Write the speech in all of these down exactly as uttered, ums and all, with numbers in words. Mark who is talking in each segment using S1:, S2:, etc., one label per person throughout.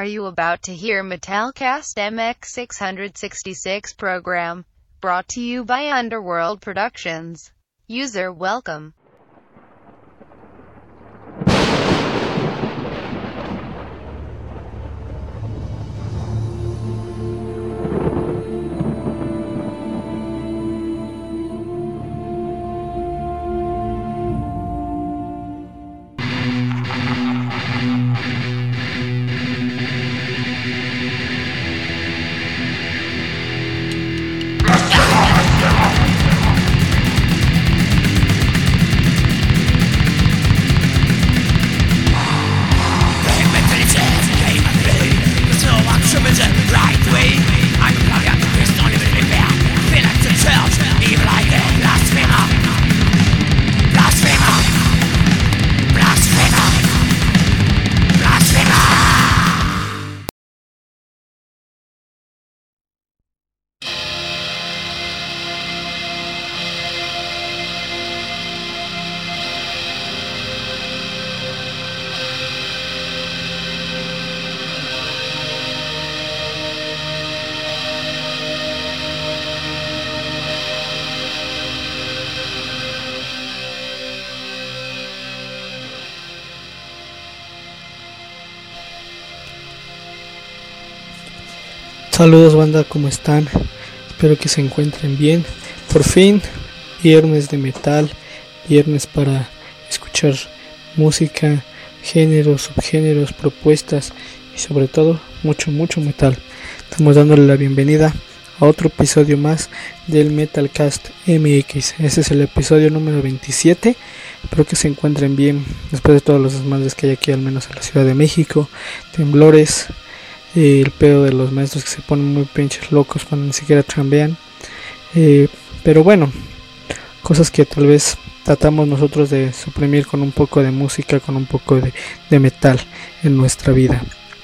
S1: Are you about to hear Metalcast M X six sixty-six program? Brought to you by Underworld Productions. User welcome.
S2: Saludos banda, ¿cómo están? Espero que se encuentren bien. Por fin, viernes de metal, viernes para escuchar música, géneros, subgéneros, propuestas y sobre todo mucho, mucho metal. Estamos dándole la bienvenida a otro episodio más del Metalcast M X. Ese es el episodio número veintisiete. Espero que se encuentren bien después de todos los desmadres que hay aquí, al menos en la Ciudad de México, temblores, eh, el pedo de los maestros que se ponen muy pinches locos cuando ni siquiera chambean, eh, pero bueno, cosas que tal vez tratamos nosotros de suprimir con un poco de música, con un poco de, de metal en nuestra vida.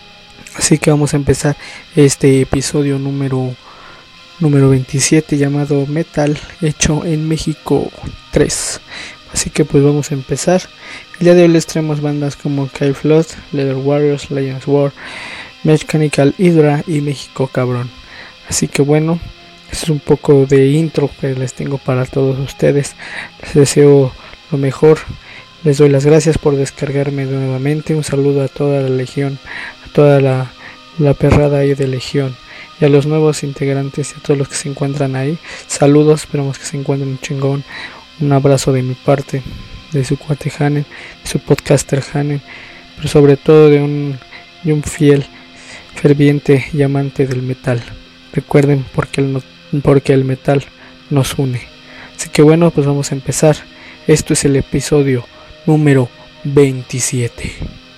S2: Así que vamos a empezar este episodio número número veintisiete llamado Metal Hecho en México tres. Así que pues vamos a empezar. El día de hoy les traemos bandas como Kai Flood, Leather Warriors, Legends War, Mechanical Hydra y México Cabrón. Así que bueno, este es un poco de intro que les tengo para todos ustedes. Les deseo lo mejor. Les doy las gracias por descargarme nuevamente. Un saludo a toda la legión, a toda la, la perrada ahí de legión, y a los nuevos integrantes y a todos los que se encuentran ahí. Saludos, esperamos que se encuentren chingón. Un abrazo de mi parte, de su cuate Hanen, de su podcaster Hanen, pero sobre todo de un, de un fiel, ferviente y amante del metal. Recuerden, porque el, porque el metal nos une. Así que bueno, pues vamos a empezar. Esto es el episodio número veintisiete.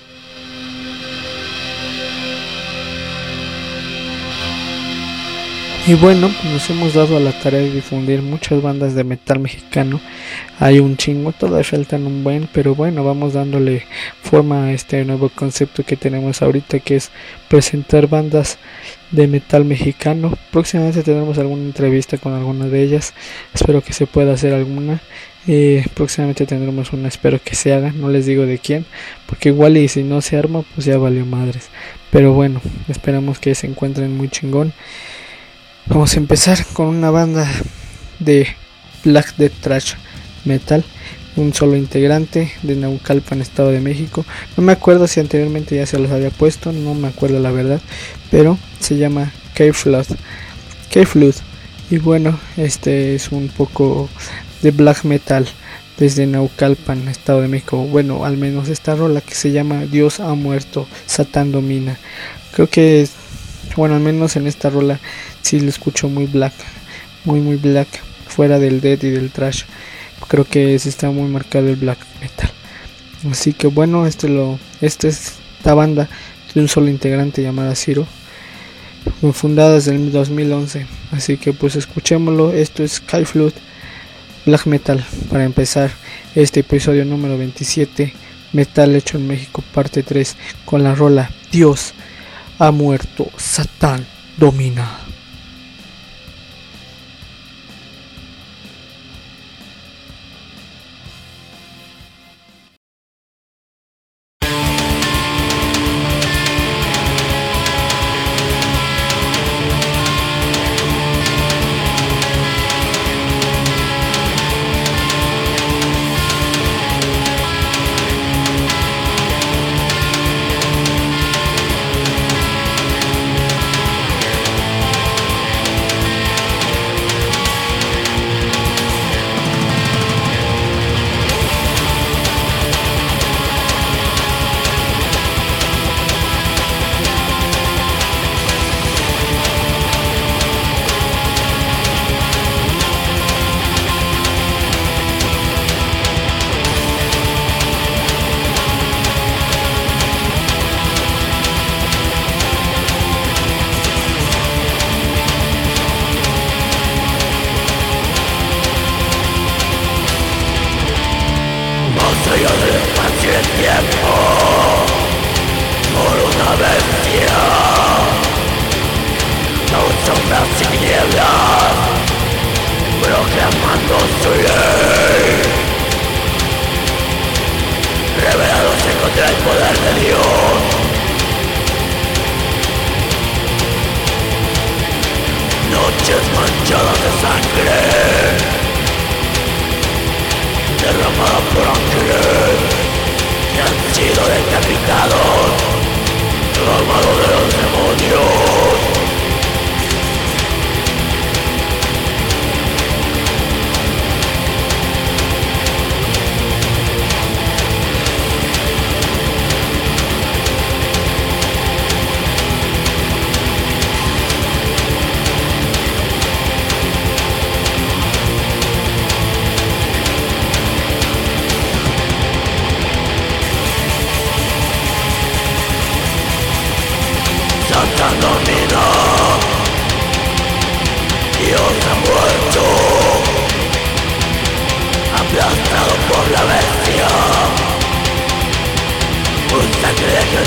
S2: Y bueno, nos hemos dado a la tarea de difundir muchas bandas de metal mexicano. Hay un chingo, todavía faltan un buen, pero bueno, vamos dándole forma a este nuevo concepto que tenemos ahorita, que es presentar bandas de metal mexicano. Próximamente tendremos alguna entrevista con alguna de ellas, espero que se pueda hacer alguna. Eh, próximamente tendremos una, espero que se haga, no les digo de quién, porque igual y si no se arma, pues ya valió madres. Pero bueno, esperamos que se encuentren muy chingón. Vamos a empezar con una banda de Black Death Thrash Metal, un solo integrante de Naucalpan, Estado de México. No me acuerdo si anteriormente ya se los había puesto, no me acuerdo la verdad, pero se llama Kai Flood. Kai Flood. Y bueno, este es un poco de black metal desde Naucalpan, Estado de México. Bueno, al menos esta rola que se llama Dios ha muerto, Satán domina. Creo que, bueno, al menos en esta rola sí lo escucho muy black, muy muy black, fuera del death y del thrash. Creo que sí está muy marcado el black metal. Así que bueno, este lo, este es esta banda de un solo integrante llamada Zero, fundada desde el dos mil once. Así que pues escuchémoslo. Esto es Kai Flood, black metal, para empezar este episodio número veintisiete, Metal Hecho en México parte tres, con la rola Dios ha muerto, Satán domina.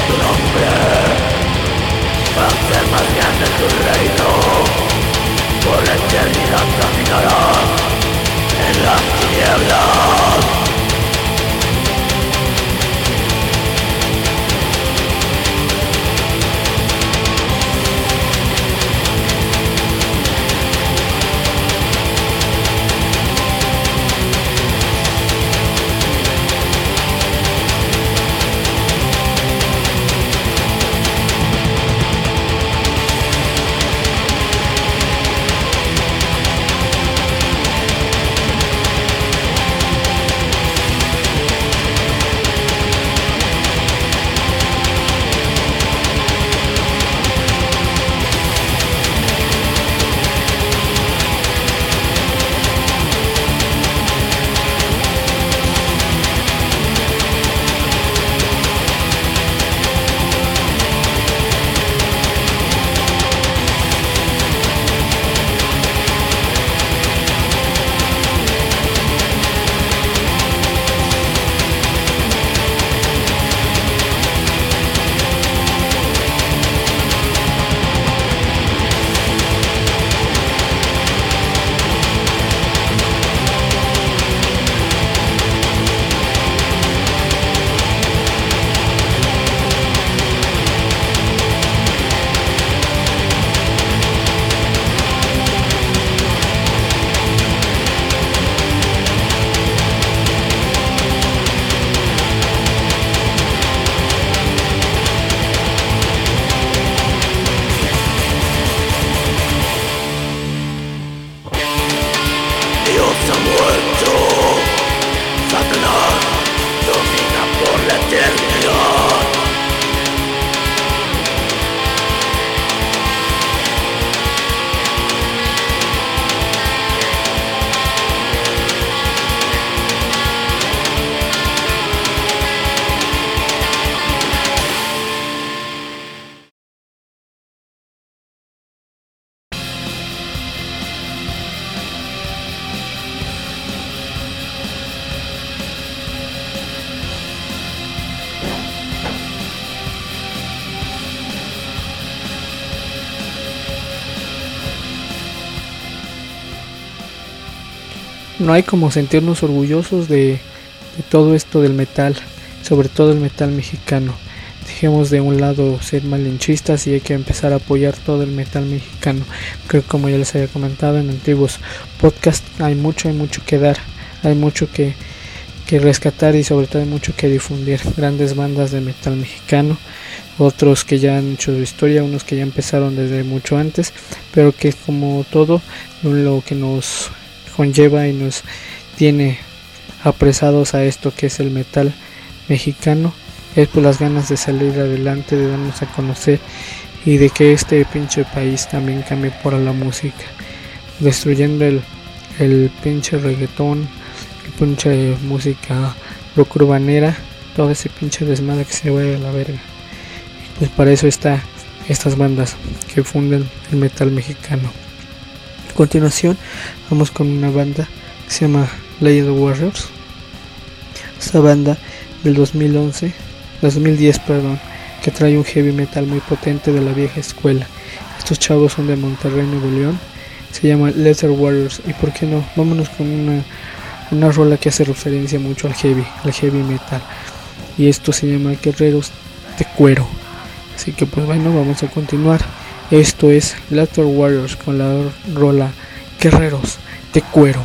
S2: No hay como sentirnos orgullosos de, de todo esto del metal, sobre todo el metal mexicano. Dejemos de un lado ser malinchistas y hay que empezar a apoyar todo el metal mexicano. Creo que como ya les había comentado en antiguos podcasts, hay mucho, hay mucho que dar, hay mucho que, que rescatar y sobre todo hay mucho que difundir. Grandes bandas de metal mexicano, otros que ya han hecho su historia, unos que ya empezaron desde mucho antes, pero que como todo lo que nos conlleva y nos tiene apresados a esto que es el metal mexicano es por las ganas de salir adelante, de darnos a conocer y de que este pinche país también cambie por la música, destruyendo el, el pinche reggaetón, el pinche música rock urbanera, todo ese pinche desmadre que se vaya a la verga. Y pues para eso está estas bandas que funden el metal mexicano. A continuación vamos con una banda que se llama Legend Warriors. Esta banda del dos mil once, dos mil diez perdón, que trae un heavy metal muy potente de la vieja escuela. Estos chavos son de Monterrey, Nuevo León. Se llama Leather Warriors. Y por qué no, vámonos con una, una rola que hace referencia mucho al heavy, al heavy metal. Y esto se llama Guerreros de Cuero. Así que pues bueno, vamos a continuar. Esto es Leather Warriors con la rola Guerreros de Cuero.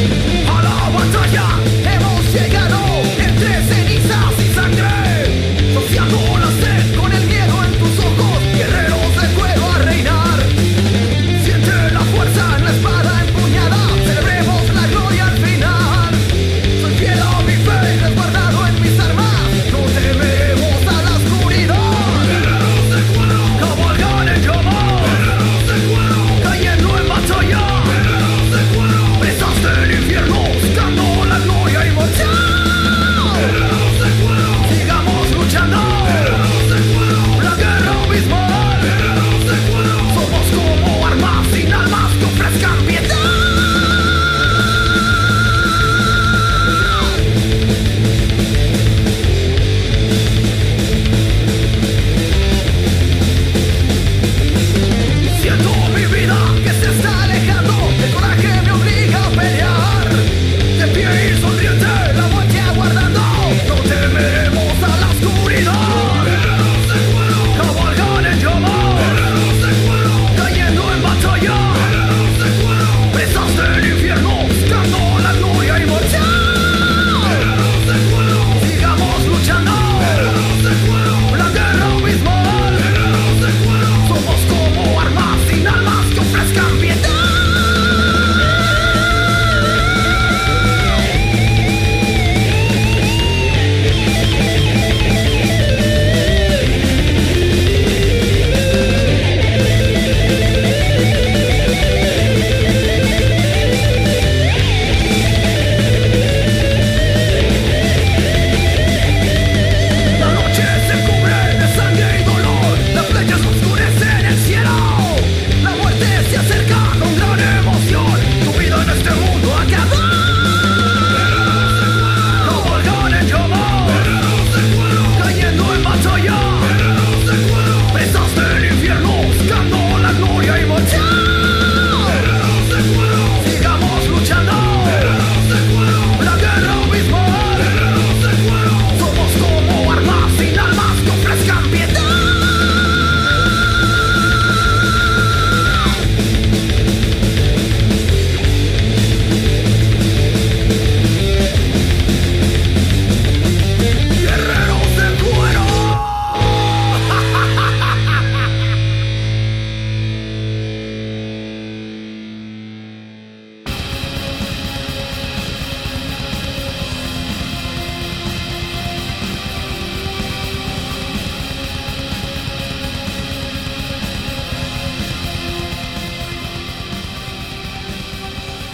S3: Hemos llegado entre cenizas y sangre.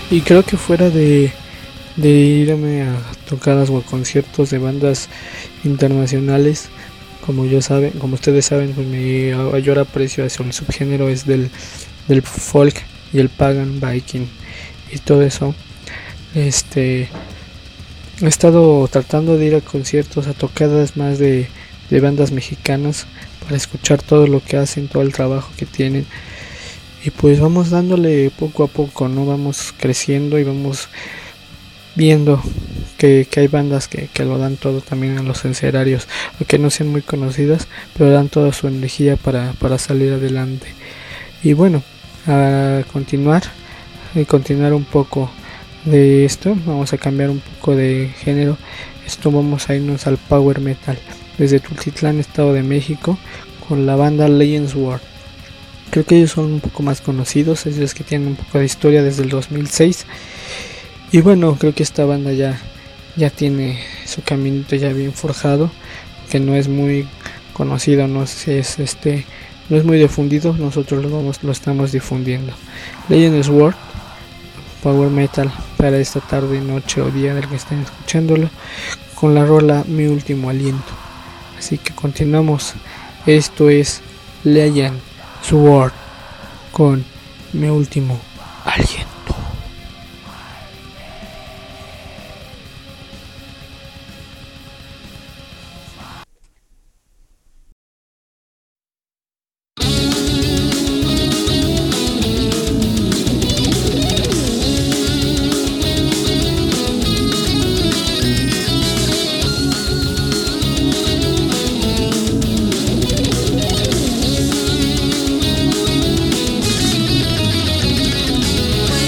S2: Y creo que fuera de, de irme a tocadas o a conciertos de bandas internacionales, como yo saben, como ustedes saben, pues mi mayor aprecio hacia el subgénero es del, del folk y el pagan viking y todo eso. Este he estado tratando de ir a conciertos, a tocadas más de, de bandas mexicanas para escuchar todo lo que hacen, todo el trabajo que tienen. Y pues vamos dándole poco a poco, ¿no? Vamos creciendo y vamos viendo que, que hay bandas que, que lo dan todo también en los escenarios, aunque no sean muy conocidas, pero dan toda su energía para, para salir adelante. Y bueno, a continuar, y continuar un poco de esto, vamos a cambiar un poco de género. Esto vamos a irnos al power metal, desde Tultitlán, Estado de México, con la banda Legends War. Creo que ellos son un poco más conocidos, ellos que tienen un poco de historia desde el dos mil seis. Y bueno, creo que esta banda ya, ya tiene su caminito ya bien forjado, que no es muy conocido, no es, es este, no es muy difundido, nosotros lo, vamos, lo estamos difundiendo. Legends War, power metal para esta tarde, noche o día del que estén escuchándolo, con la rola Mi Último Aliento. Así que continuamos. Esto es Legends War con Mi Último Aliento.
S3: When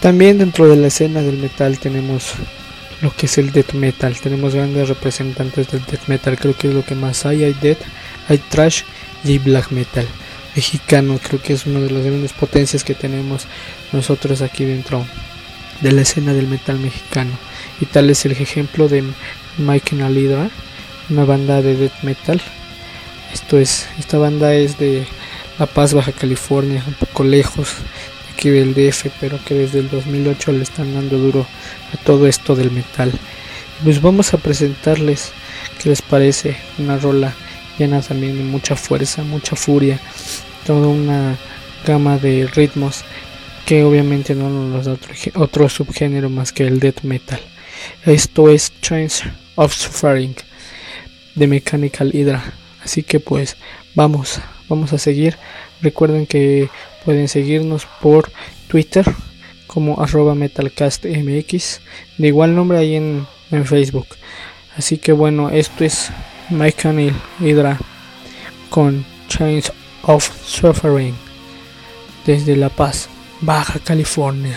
S2: También dentro de la escena del metal tenemos lo que es el death metal. Tenemos grandes representantes del death metal, creo que es lo que más hay. Hay death, hay thrash y hay black metal mexicano. Creo que es una de las grandes potencias que tenemos nosotros aquí dentro de la escena del metal mexicano. Y tal es el ejemplo de Myconal Hydra, una banda de death metal. Esto es, esta banda es de La Paz, Baja California, un poco lejos de aquí del D F, pero que desde el dos mil ocho le están dando duro a todo esto del metal. Pues vamos a presentarles, ¿qué les parece? Una rola llena también de mucha fuerza, mucha furia, toda una gama de ritmos que obviamente no nos da otro, otro subgénero más que el death metal. Esto es Chains of Suffering de Myconal Hydra. Así que pues vamos, vamos a seguir. Recuerden que pueden seguirnos por Twitter como arroba metalcastmx, de igual nombre ahí en, en Facebook. Así que bueno, esto es Myconal Hydra con Chains of Suffering desde La Paz, Baja California.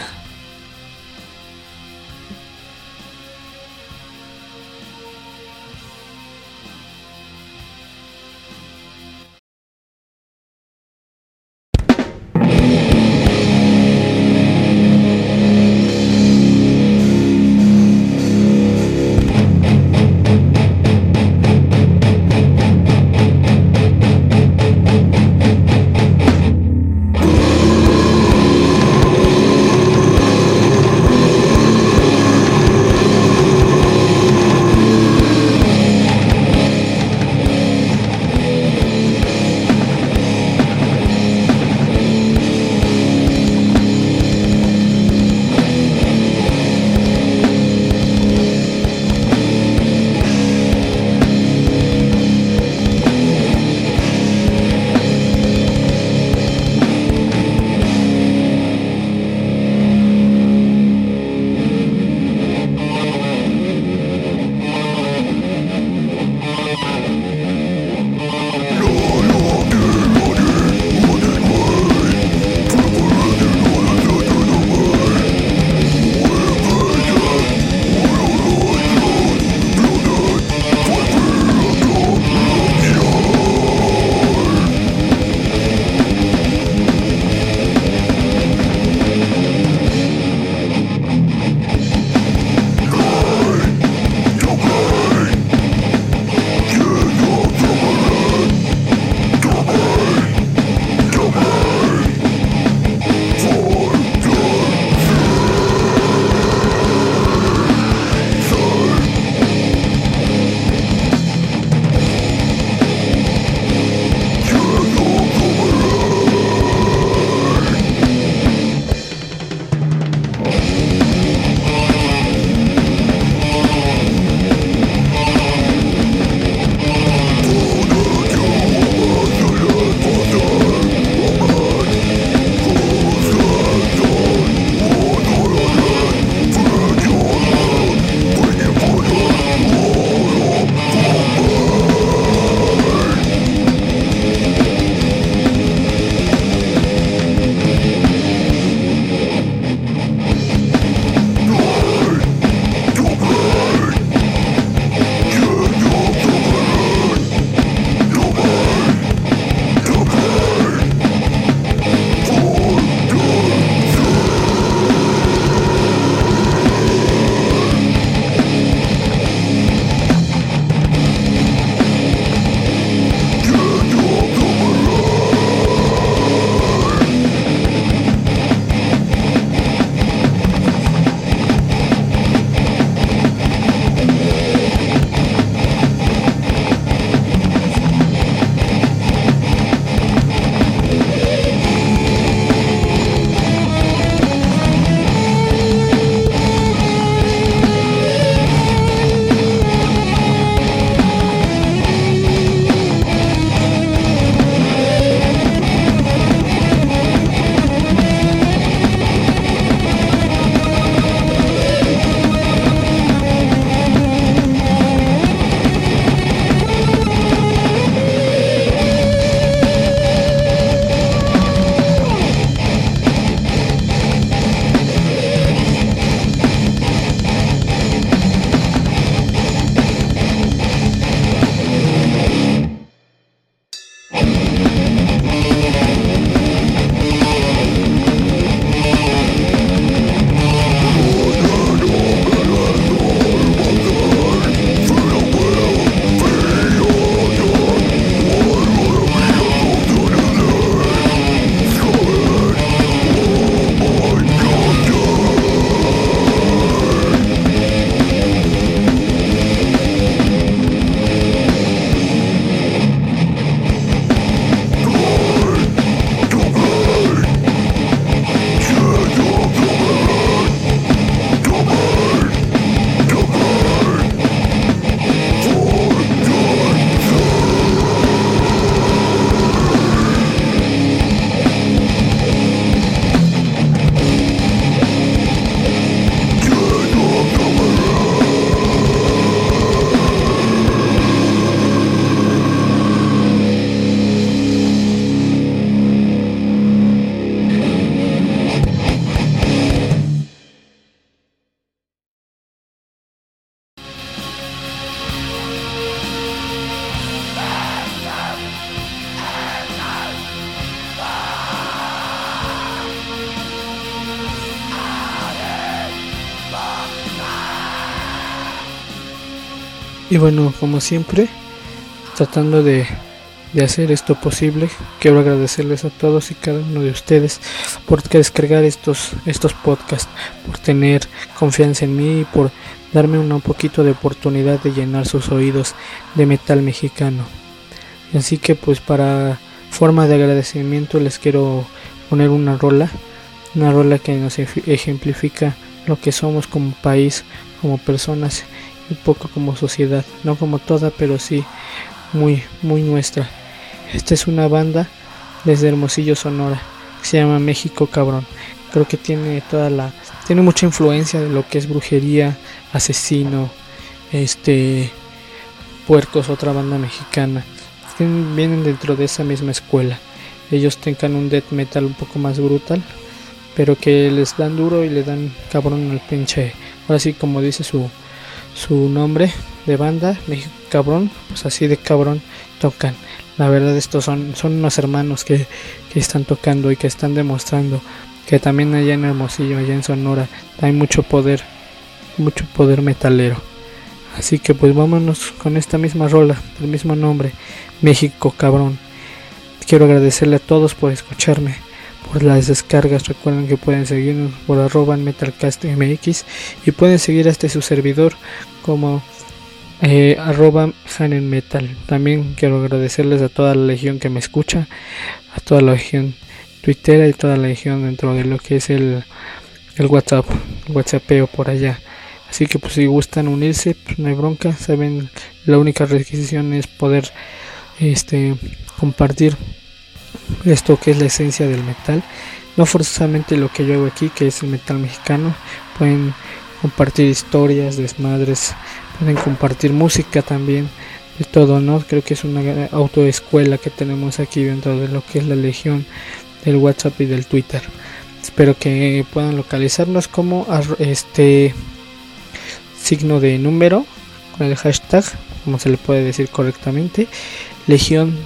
S2: Y bueno, como siempre, tratando de, de hacer esto posible, quiero agradecerles a todos y cada uno de ustedes por descargar estos, estos podcasts, por tener confianza en mí y por darme un poquito de oportunidad de llenar sus oídos de metal mexicano. Así que pues para forma de agradecimiento les quiero poner una rola, una rola que nos ejemplifica lo que somos como país, como personas y un poco como sociedad, no como toda, pero sí muy muy nuestra. Esta es una banda desde Hermosillo, Sonora, que se llama México Cabrón. Creo que tiene toda la tiene mucha influencia de lo que es Brujería, Asesino, este Puercos, otra banda mexicana. Vienen dentro de esa misma escuela. Ellos tengan un death metal un poco más brutal, pero que les dan duro y le dan cabrón al pinche. Ahora sí, como dice su su nombre de banda, México Cabrón, pues así de cabrón tocan. La verdad, estos son, son unos hermanos que, que están tocando y que están demostrando que también allá en Hermosillo, allá en Sonora, hay mucho poder, mucho poder metalero. Así que pues vámonos con esta misma rola, del mismo nombre, México Cabrón. Quiero agradecerle a todos por escucharme, por las descargas. Recuerden que pueden seguirnos por arroba metalcastmx y pueden seguir a este su servidor como eh, arroba hanenmetal. También quiero agradecerles a toda la legión que me escucha, a toda la legión twittera y toda la legión dentro de lo que es el, el WhatsApp, el WhatsAppeo por allá. Así que pues si gustan unirse, pues no hay bronca. Saben, la única requisición es poder este compartir esto que es la esencia del metal, no forzosamente lo que yo hago aquí, que es el metal mexicano. Pueden compartir historias, desmadres, pueden compartir música también, de todo, ¿no? Creo que es una autoescuela que tenemos aquí dentro de lo que es la legión del WhatsApp y del Twitter. Espero que puedan localizarnos como este signo de número con el hashtag, como se le puede decir correctamente, Legión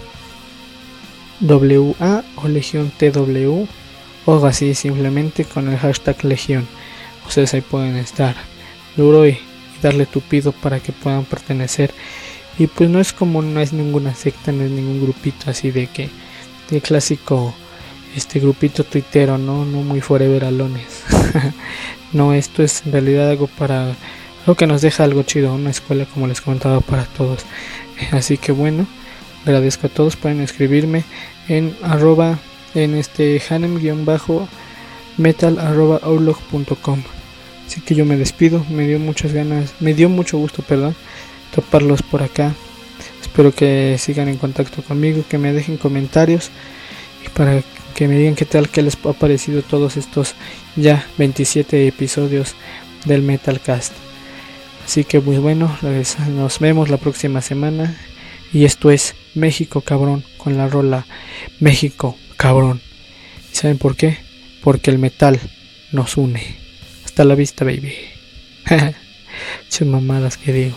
S2: W A o Legión T W o así, simplemente con el hashtag Legión. Ustedes ahí pueden estar duro y, y darle tupido para que puedan pertenecer. Y pues no es como, no es ninguna secta, no es ningún grupito así de que de clásico este grupito tuitero, no, no muy forever alones. No, esto es en realidad algo para algo que nos deja algo chido, una escuela como les comentaba para todos. Así que bueno, agradezco a todos. Pueden escribirme en arroba en este hanem-metal arroba outlook punto com. Así que yo me despido, me dio muchas ganas, me dio mucho gusto, perdón, toparlos por acá. Espero que sigan en contacto conmigo, que me dejen comentarios y para que me digan qué tal, qué les ha parecido todos estos ya veintisiete episodios del Metalcast. Así que muy bueno, nos vemos la próxima semana. Y esto es México Cabrón con la rola México Cabrón. ¿Y saben por qué? Porque el metal nos une. Hasta la vista, baby. Che mamadas que digo.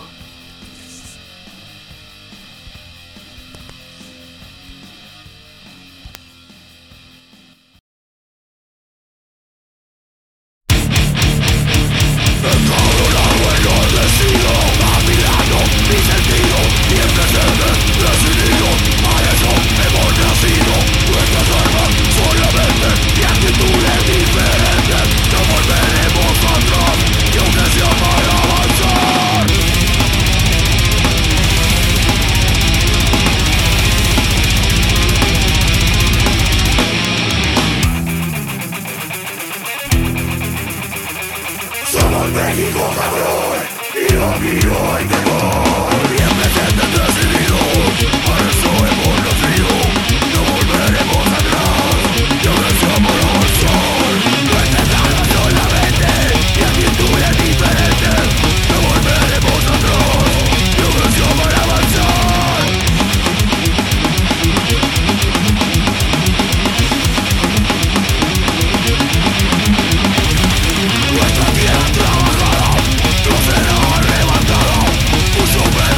S3: México cabrón, y lo mío hay temor. Bien presente decidido, a eso hemos nacido. No volveremos atrás, y ahora somos avanzar. Nuestra alma solamente, y actitudes diferentes. No volveremos atrás, y ahora somos avanzar. Nuestra tierra trabajada no será arrebatada. Mucho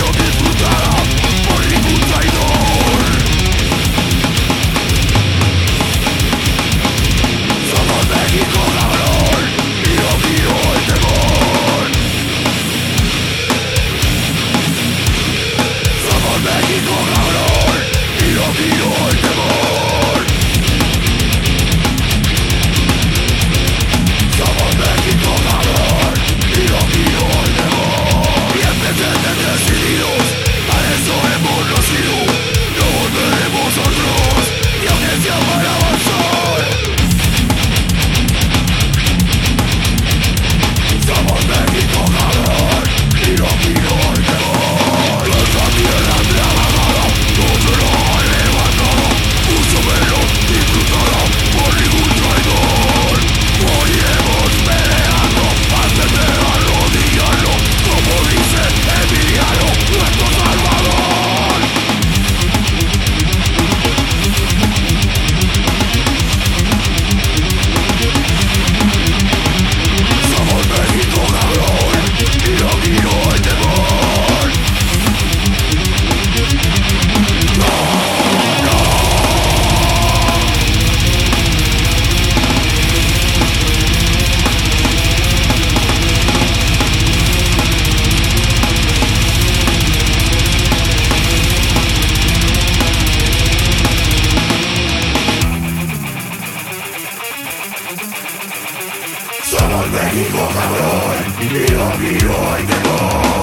S3: Somos México, cabrón, y aquí no hay temor.